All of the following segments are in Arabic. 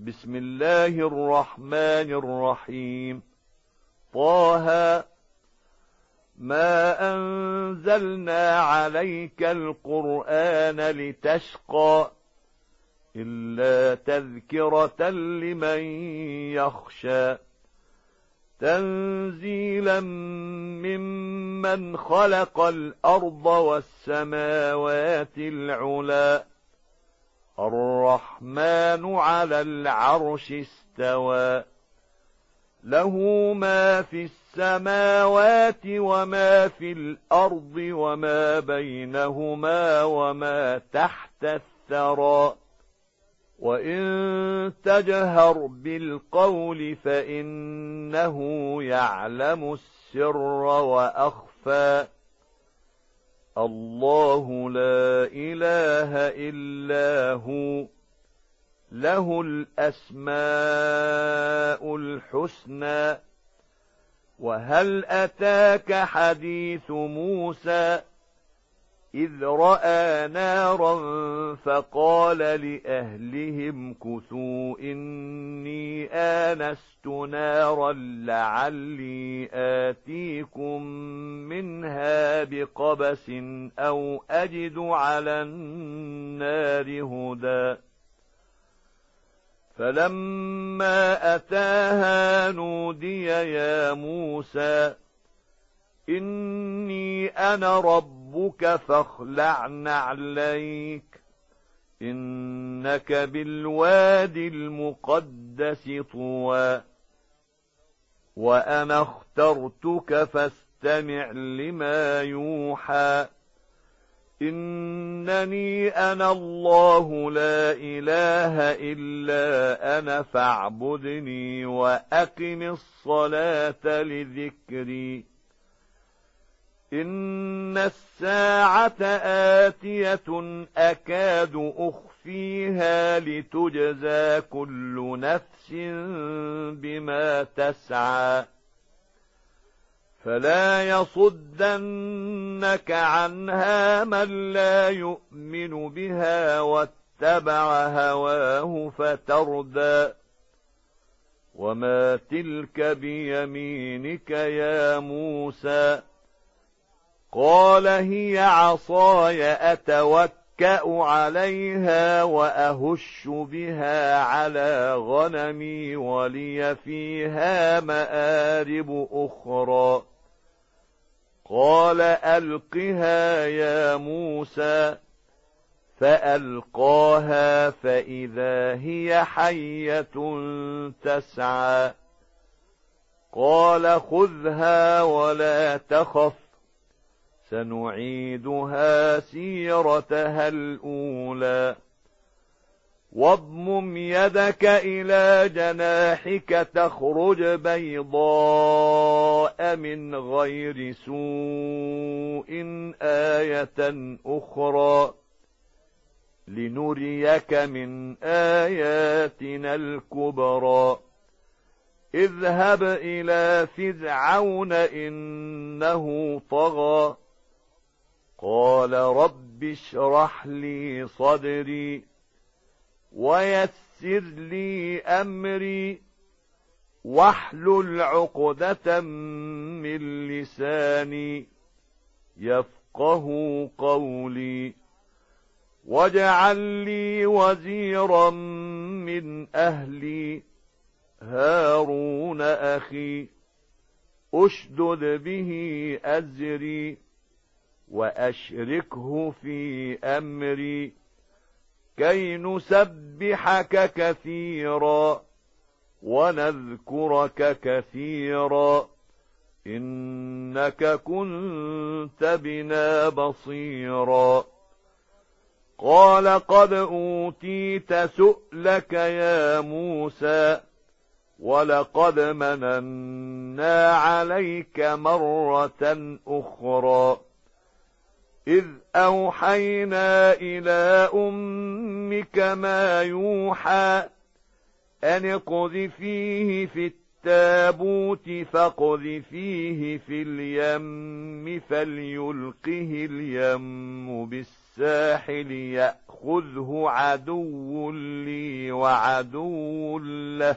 بسم الله الرحمن الرحيم. طه ما أنزلنا عليك القرآن لتشقى إلا تذكرة لمن يخشى تنزيلا ممن خلق الأرض والسماوات العلى الرحمن على العرش استوى له ما في السماوات وما في الأرض وما بينهما وما تحت الثرى وإن تجهر بالقول فإنه يعلم السر وأخفى الله لا إله إلا هو له الأسماء الحسنى وهل أتاك حديث موسى إذ رأى نارا فقال لأهلهم كثوا إني آنست نارا لعلي آتيكم منها بقبس أو أجد على النار هدى فلما أتاها نودي يا موسى إني أنا ربك فاخلع نعليك إنك بالوادي المقدس طوى وأنا اخترتك فاستمع لما يوحى إنني أنا الله لا إله إلا أنا فاعبدني وأقم الصلاة لذكري إن الساعة آتية أكاد أخفيها لتجزى كل نفس بما تسعى فلا يصدنك عنها من لا يؤمن بها واتبع هواه فتردى وما تلك بيمينك يا موسى قال هي عصاي أتوكأ عليها وأهش بها على غنمي ولي فيها مآرب أخرى قال ألقها يا موسى فألقاها فإذا هي حية تسعى قال خذها ولا تخف سنعيدها سيرتها الأولى واضمم يدك إلى جناحك تخرج بيضاء من غير سوء آية أخرى لنريك من آياتنا الكبرى اذهب إلى فرعون إنه طغى قال رب اشرح لي صدري ويسر لي أمري واحلل عقدة من لساني يفقه قولي واجعل لي وزيرا من أهلي هارون أخي أشدد به أزري وأشركه في أمري كي نسبحك كثيرا ونذكرك كثيرا إنك كنت بنا بصيرا قال قد أوتيت سؤلك يا موسى ولقد مننا عليك مرة أخرى إذ أوحينا إلى أمك ما يوحى أن اقذفيه في التابوت فاقذفيه في اليم فليلقه اليم بالسلام الساحل يأخذه عدو لي وعدو له،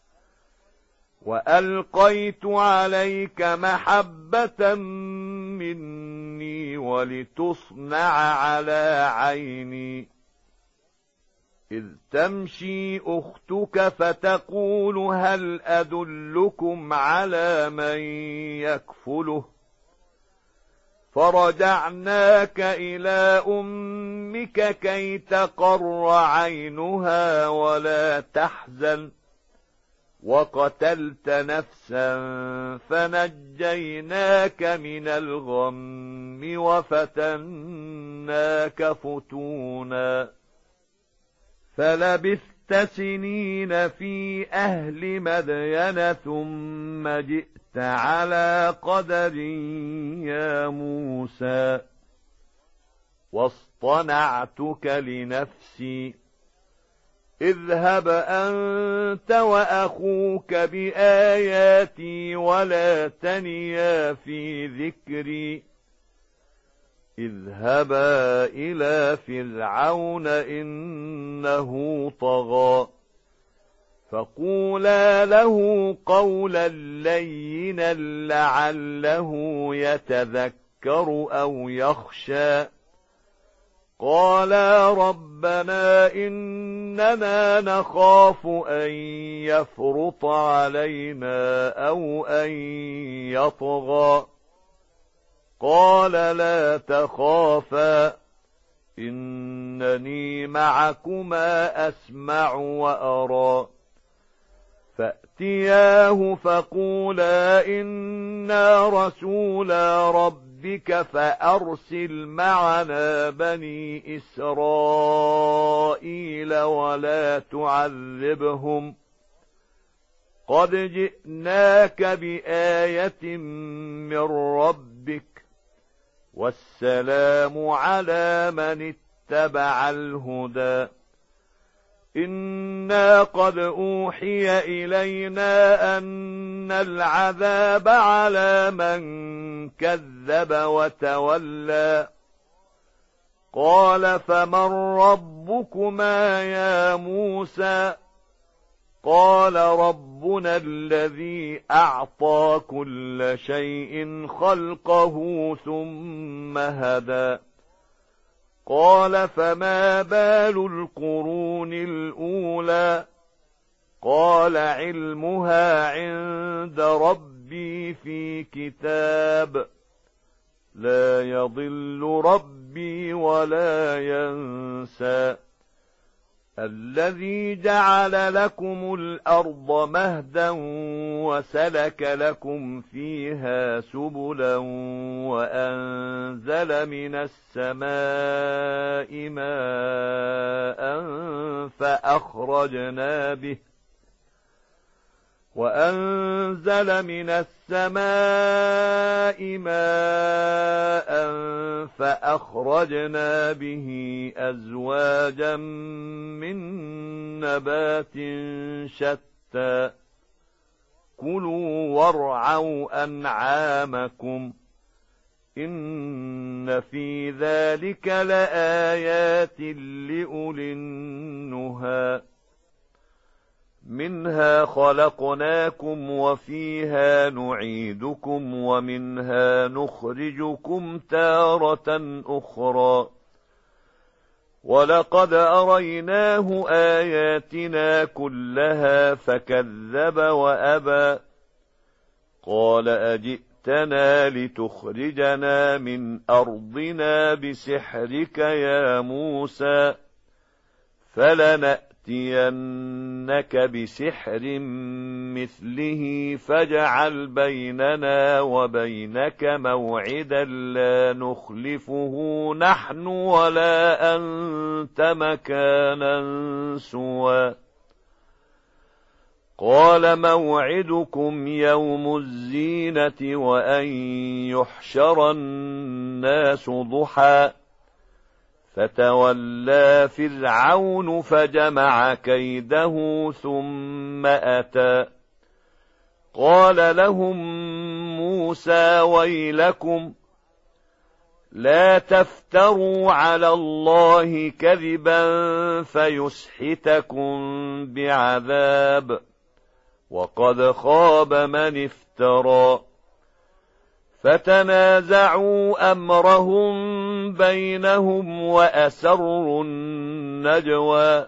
وألقيت عليك محبة مني ولتصنع على عيني، إذ تمشي أختك فتقول هل أدلكم على من يكفله، فرجعناك إلى أمك كي تقر عينها ولا تحزن، وقتلت نفسا فنجيناك من الغم وفتناك فتونا، فلبثت سنين في أهل مدين ثم جئت على قدر يا موسى، واصطنعتك لنفسي، اذهب أنت وأخوك بآياتي ولا تنيا في ذكري، اذهبا إلى فرعون إنه طغى، فقولا له قولا لينا لعله يتذكر أو يخشى، قالا ربنا إننا نخاف أن يفرط علينا أو أن يطغى، قال لا تخافا إنني معكما أسمع وأرى، فأتياه فقولا إنا رسولا ربك فأرسل معنا بني إسرائيل ولا تعذبهم، قد جئناك بآية من ربك، والسلام على من اتبع الهدى، إنا قد أوحي إلينا أن العذاب على من كذب وتولى، قال فمن ربكما يا موسى، قال ربنا الذي أعطى كل شيء خلقه ثم هدى، قال فما بال القرون الأولى، قال علمها عند ربي في كتاب، لا يضل ربي ولا ينسى، الذي جعل لكم الأرض مهدا وسلك لكم فيها سبلا وأنزل من السماء ماء فأخرجنا به أزواجا من نبات شتى، كلوا وارعوا أنعامكم، إن في ذلك لآيات لأولي النهى، منها خلقناكم وفيها نعيدكم ومنها نخرجكم تارة أخرى، ولقد أريناه آياتنا كلها فكذب وأبى، قال أجئتنا لتخرجنا من أرضنا بسحرك يا موسى، فلنأتينك بسحر مثله فاجعل بيننا وبينك موعدا لا نخلفه نحن ولا أنت مكانا سوى، قال موعدكم يوم الزينة وأن يحشر الناس ضحى، فتولى فرعون فجمع كيده ثم أتى، قال لهم موسى ويلكم لا تفتروا على الله كذبا فيسحتكم بعذاب، وقد خاب من افترى. فتنازعوا أمرهم بينهم وأسروا النجوى،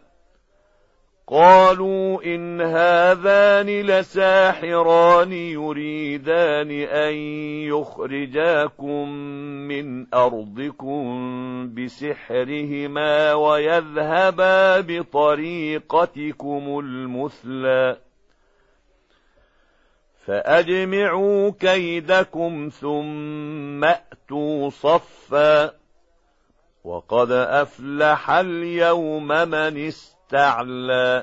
قالوا إن هذان لساحران يريدان أن يخرجاكم من أرضكم بسحرهما ويذهبا بطريقتكم المثلى، فأجمعوا كيدكم ثم أتوا صفا، وقد أفلح اليوم من استعلى.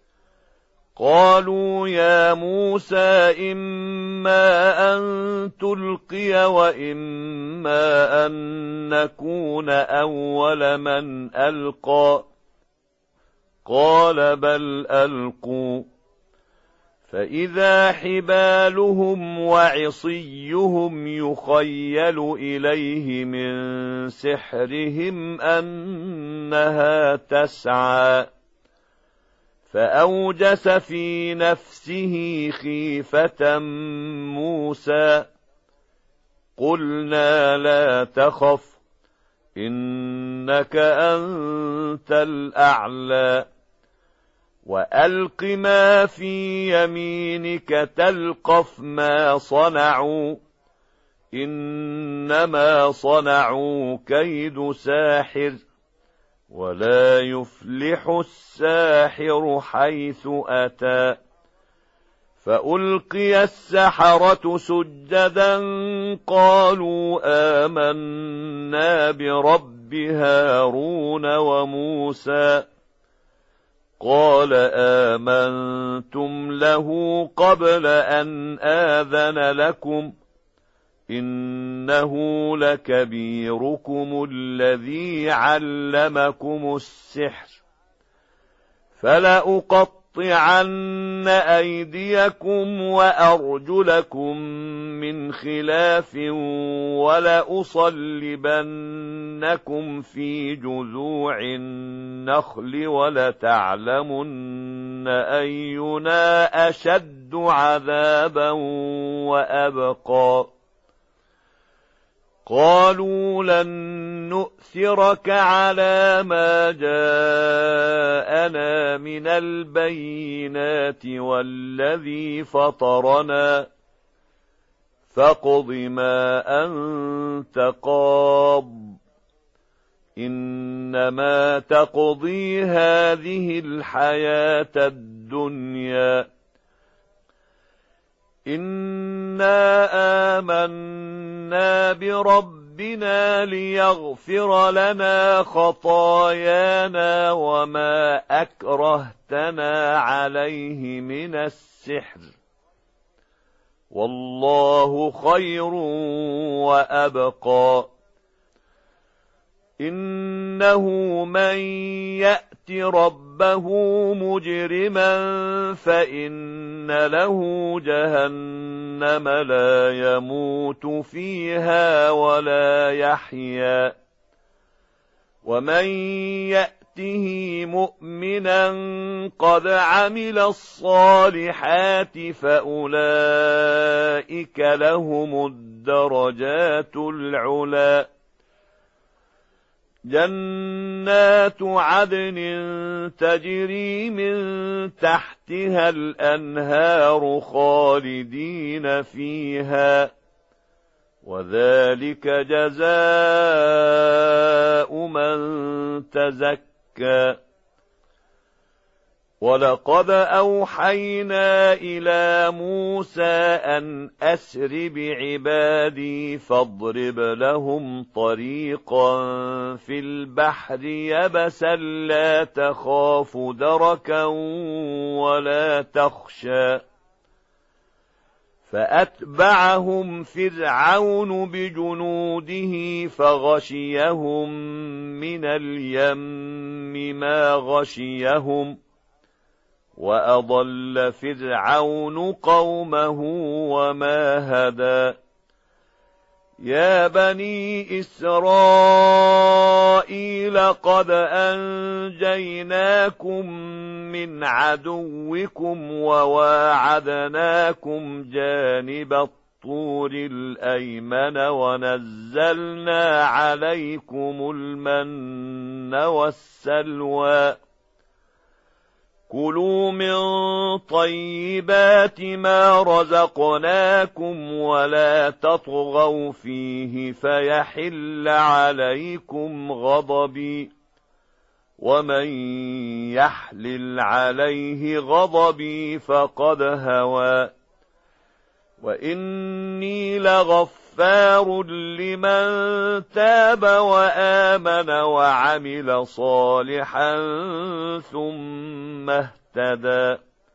قالوا يا موسى إما أن تلقي وإما أن نكون أول من ألقى، قال بل ألقوا، فإذا حبالهم وعصيهم يخيل إليه من سحرهم أنها تسعى، فأوجس في نفسه خيفة موسى، قلنا لا تخف إنك أنت الأعلى، وألق ما في يمينك تلقف ما صنعوا، إنما صنعوا كيد ساحر، ولا يفلح الساحر حيث أتى. فألقي السحرة سجدا قالوا آمنا برب هارون وموسى، قال آمنتم له قبل أن آذن لكم، إنه لكبيركم الذي علمكم السحر، فلأقطعن أيديكم وأرجلكم من خلاف ولأصلبنكم في جذوع النخل ولتعلمن أينا أشد عذابا وأبقى. قالوا لن نؤثرك على ما جاءنا من البينات والذي فطرنا، فاقض ما أنت قاض، إنما تقضي هذه الحياة الدنيا، إنا آمنا بربنا ليغفر لنا خطايانا وما أكرهتنا عليه من السحر، والله خير وأبقى. إنه من يأت ربه مجرما فإن له جهنم لا يموت فيها ولا يحيا، ومن يأته مؤمنا قد عمل الصالحات فأولئك لهم الدرجات العلى، جنات عدن تجري من تحتها الأنهار خالدين فيها، وذلك جزاء من تزكى. ولقد أوحينا إلى موسى أن أسر بعبادي فاضرب لهم طريقا في البحر يبسا لا تخاف دركا ولا تخشى، فأتبعهم فرعون بجنوده فغشيهم من اليم ما غشيهم، وأضل فرعون قومه وما هدى. يا بني إسرائيل قد أنجيناكم من عدوكم وواعدناكم جانب الطور الأيمن ونزلنا عليكم المن والسلوى كلوا من طيبات ما رزقناكم ولا تطغوا فيه فيحل عليكم غضبي ومن يحلل عليه غضبي فقد هوى وإني لغفار لمن تاب وآمن وعمل صالحا ثم اهتدى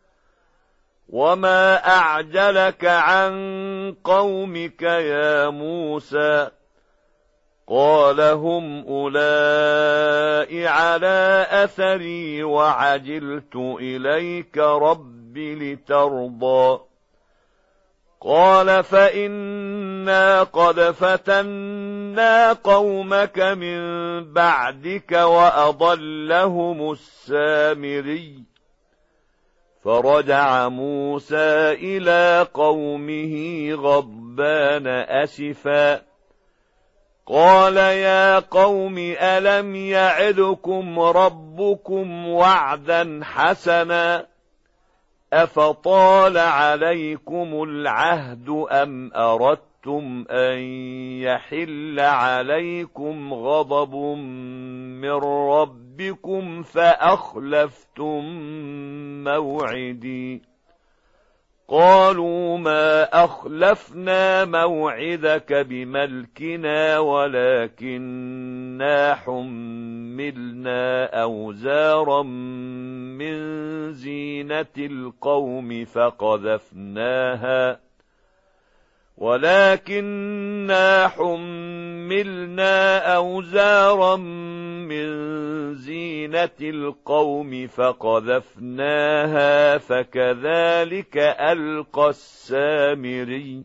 وما أعجلك عن قومك يا موسى قال هم أولئك على أثري وعجلت إليك رب لترضى قال فإنا قد فتنا قومك من بعدك وأضلهم السامري فرجع موسى إلى قومه غضبان أسفا قال يا قوم ألم يعدكم ربكم وعدا حسنا أفطال عليكم العهد أم أردتم أن يحل عليكم غضب من ربكم فأخلفتم موعدي قالوا ما أخلفنا موعدك بملكنا ولكننا حملنا أوزارا من زينة القوم فقذفناها فكذلك ألقى السامري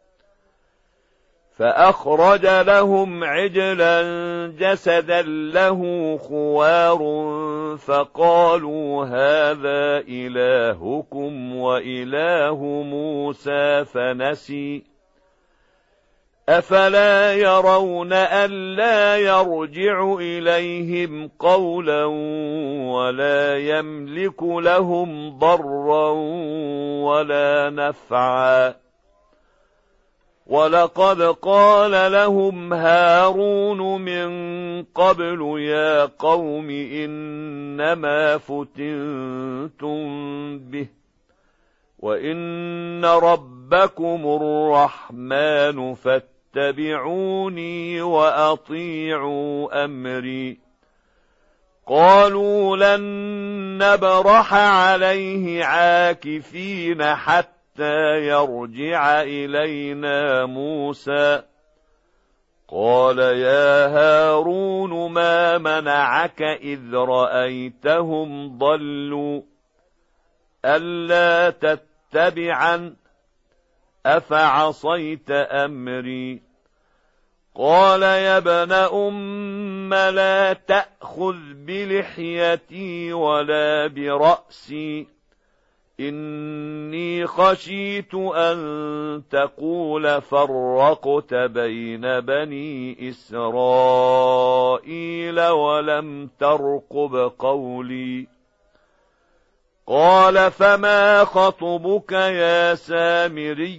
فأخرج لهم عجلا جسدا له خوار فقالوا هذا إلهكم وإله موسى فنسي أفلا يرون ألا يرجع إليهم قولا ولا يملك لهم ضرا ولا نفعا ولقد قال لهم هارون من قبل يا قوم إنما فتنتم به وإن ربكم الرحمن فاتبعوني وأطيعوا أمري قالوا لن نبرح عليه عاكفين حتى يرجع إلينا موسى قال يا هارون ما منعك إذ رأيتهم ضلوا ألا تتبعن أفعصيت أمري قال يا ابن أم لا تأخذ بلحيتي ولا برأسي إني خشيت أن تقول فرقت بين بني إسرائيل ولم ترقب قولي قال فما خطبك يا سامري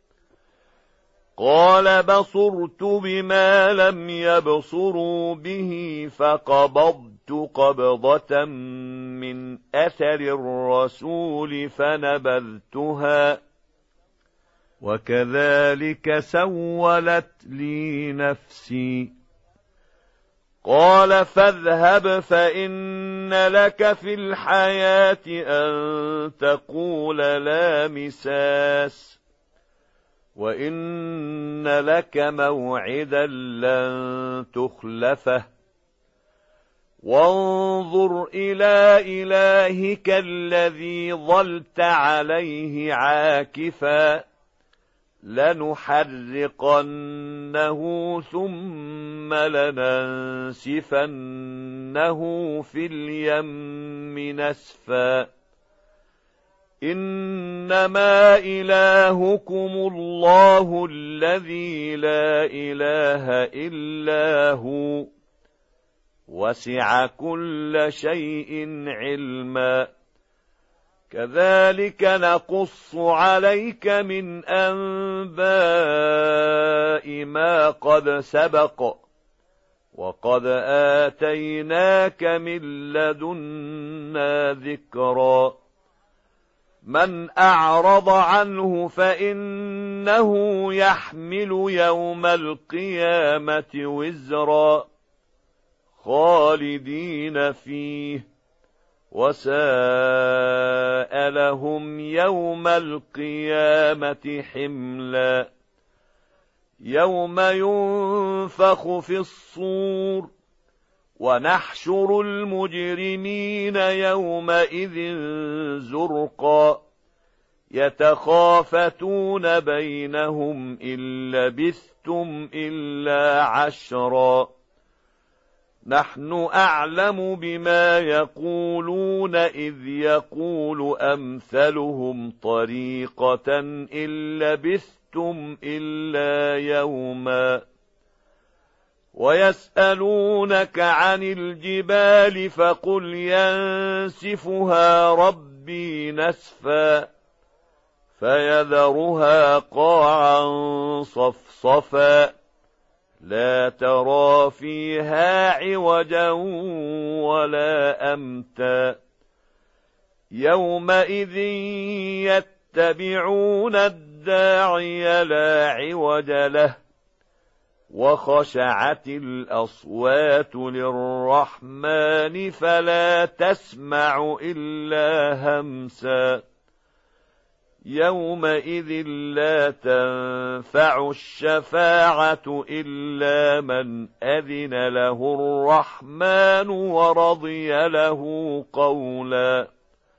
قال بصرت بما لم يبصروا به فقبضت قبضة من أثر الرسول فنبذتها وكذلك سولت لي نفسي قال فاذهب فإن لك في الحياة أن تقول لا مساس وإن لك موعدا لن تخلفه وانظر إلى إلهك الذي ظلت عليه عاكفا لنحرقنه ثم لننسفنه في اليم نسفا إنما إلهكم الله الذي لا إله إلا هو وسع كل شيء علما كذلك نقص عليك من أنباء ما قد سبق وقد آتيناك من لدنا ذكرا من أعرض عنه فإنه يحمل يوم القيامة وزرا خالدين فيه وساء لهم يوم القيامة حملا يوم ينفخ في الصور ونحشر المجرمين يومئذ زرقا يتخافتون بينهم إن لبثتم إلا عشرا نحن أعلم بما يقولون إذ يقول أمثلهم طريقة إن لبثتم إلا يوما ويسألونك عن الجبال فقل ينسفها ربي نسفا فيذرها قاعا صفصفا لا ترى فيها عوجا ولا أمتا يومئذ يتبعون الداعي لا عوج له وخشعت الأصوات للرحمن فلا تسمع إلا همسا يومئذ لا تنفع الشفاعة إلا من أذن له الرحمن ورضي له قولا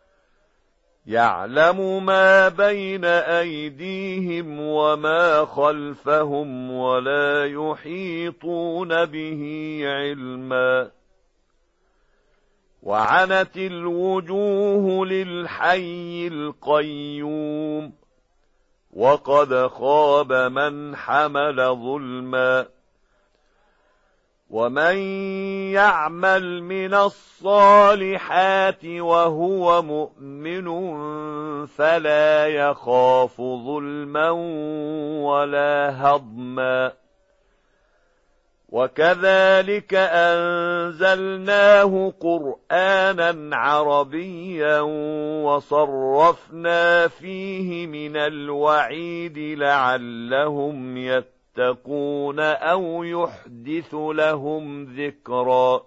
يعلم ما بين أيديهم وما خلفهم ولا يحيطون به علما وعنت الوجوه للحي القيوم وقد خاب من حمل ظلما ومن يعمل من الصالحات وهو مؤمن فلا يخاف ظلما ولا هضما وكذلك أنزلناه قرآنا عربيا وصرفنا فيه من الوعيد لعلهم يتقون أو يحدث لهم ذكرا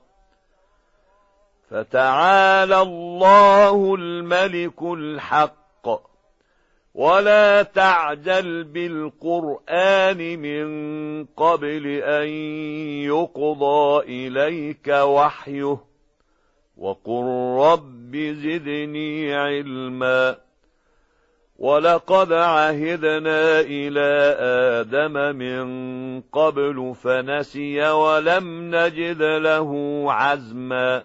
فتعالى الله الملك الحق ولا تعجل بالقرآن من قبل أن يقضى إليك وحيه وقل رب زدني علما ولقد عهدنا إلى آدم من قبل فنسي ولم نجد له عزما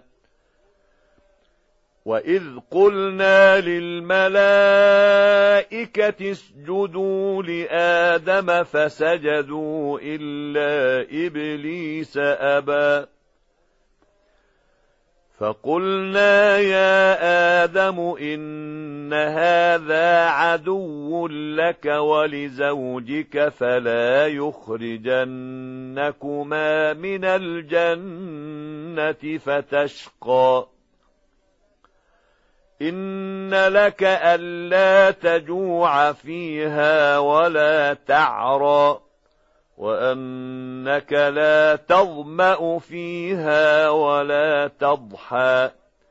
وإذ قلنا للملائكة اسجدوا لآدم فسجدوا إلا إبليس أبى فقلنا يا آدم إن هذا عدو لك ولزوجك فلا يخرجنكما من الجنة فتشقى إن لك ألا تجوع فيها ولا تعرى وأنك لا تظمأ فيها ولا تضحى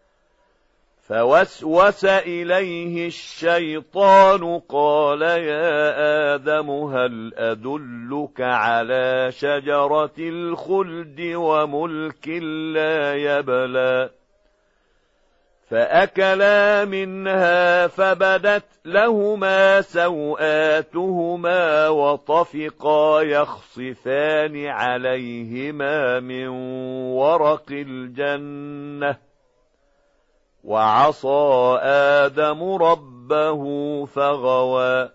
فوسوس إليه الشيطان قال يا آدم هل أدلك على شجرة الخلد وملك لا يبلى فأكلا منها فبدت لهما سوآتهما وطفقا يخصفان عليهما من ورق الجنة وعصى آدم ربه فغوى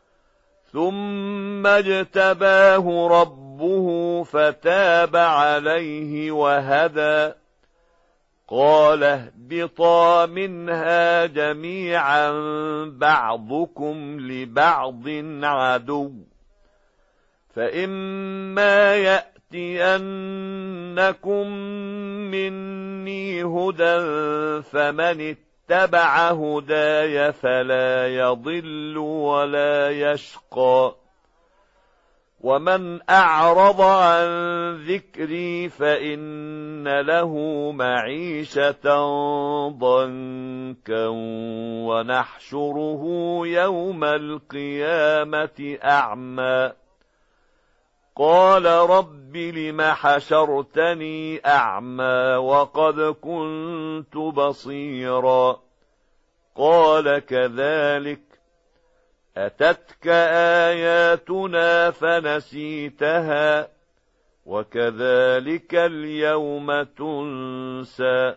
ثم اجتباه ربه فتاب عليه وهدى قال اهبطا منها جميعا بعضكم لبعض عدو فإما يأتينكم مني هدى فمن اتبع هداي فلا يضل ولا يشقى ومن أعرض عن ذكري فإن له معيشة ضنكا ونحشره يوم القيامة أعمى قال رب لم حشرتني أعمى وقد كنت بصيرا قال كذلك أتتك آياتنا فنسيتها وكذلك اليوم تنسى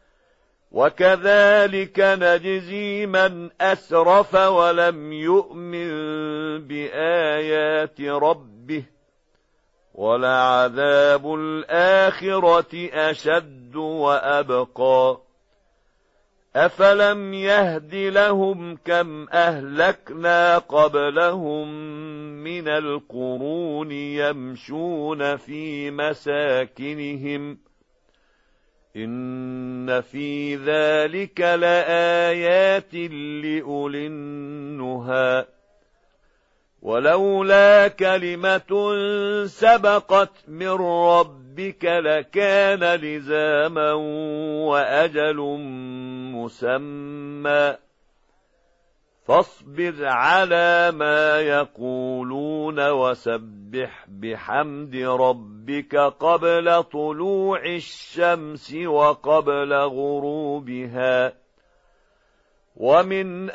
وكذلك نجزي من أسرف ولم يؤمن بآيات ربه ولعذاب الآخرة أشد وأبقى أفلم يهد لهم كم أهلكنا قبلهم من القرون يمشون في مساكنهم إن في ذلك لآيات لأولي النهى ولولا كلمة سبقت من ربك لكان لزاما وأجل مسمى فاصبر على ما يقولون وسبح بحمد ربك قبل طلوع الشمس وقبل غروبها ومن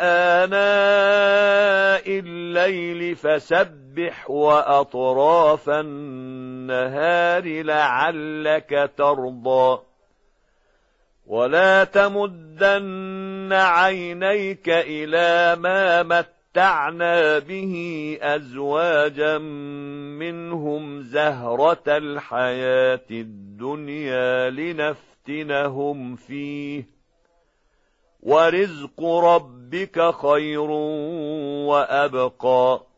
آناء الليل فسبح وأطراف النهار لعلك ترضى ولا تمدن عينيك إلى ما متعنا به أزواجا منهم زهرة الحياة الدنيا لنفتنهم فيه ورزق ربك خير وأبقى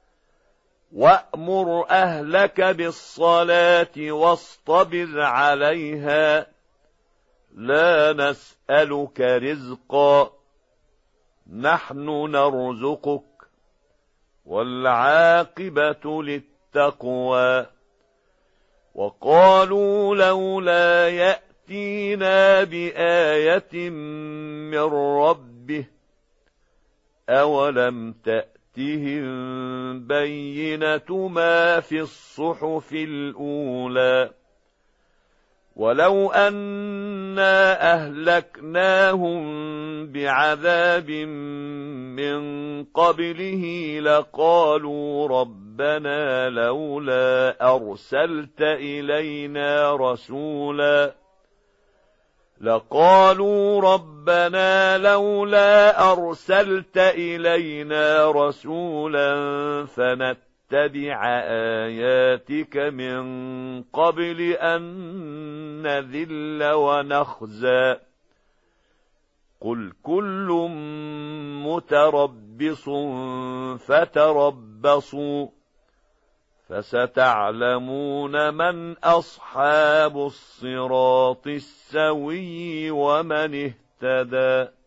وأمر أهلك بالصلاة واصطبر عليها لا نسألك رزقا نحن نرزقك والعاقبة للتقوى وقالوا لولا يأتينا بآية من ربه أولم تأتهم بينة ما في الصحف الأولى ولو أنا أهلكناهم بعذاب من قبله لقالوا ربنا لولا أرسلت إلينا رسولا فنتبع آياتك من قبل أن نذل ونخزى قل كل متربص فتربصوا فستعلمون من أصحاب الصراط السوي ومن اهتدى